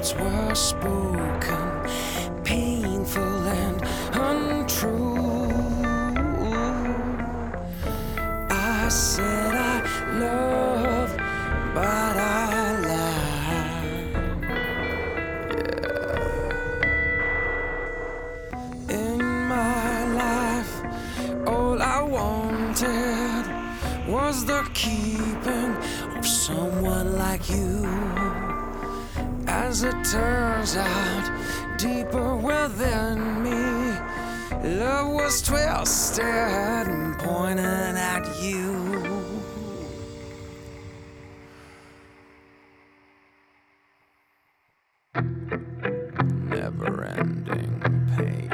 words were spoken, painful and untrue. I said I love, but I lied. Yeah. In my life, all I wanted was the keeping of someone like you. As it turns out, deeper within me, love was twisted and pointing at you. Never-ending pain,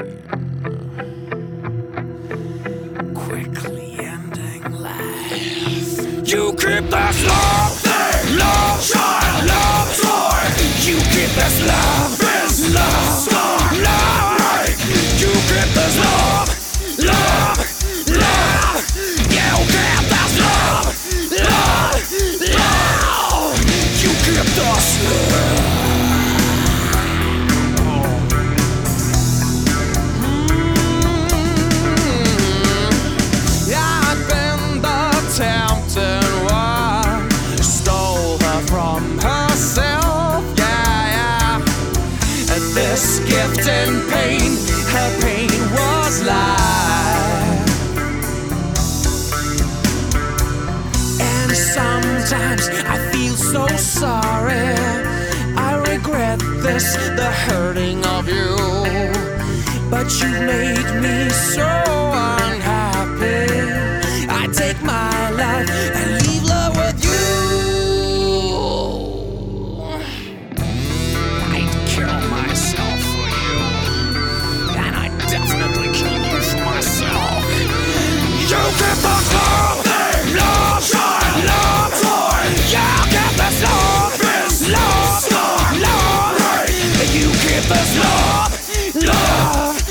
quickly ending life. You keep this love, love, shine, love, joy. You keep this love, love, love. You keep this love, love, love. You keep this love, love, love. You keep this love. I'd been the tempting one, stole her from herself, yeah. This gift in pain, her pain was life. And sometimes I feel so sorry, I regret this, the hurting of you. But you made me so unhappy, I take my life and leave love with you. I'd kill myself for you, and I'd definitely kill you for myself. You keep this love, love, shine, love, joy. You keep this love, love, love. You keep this love, love.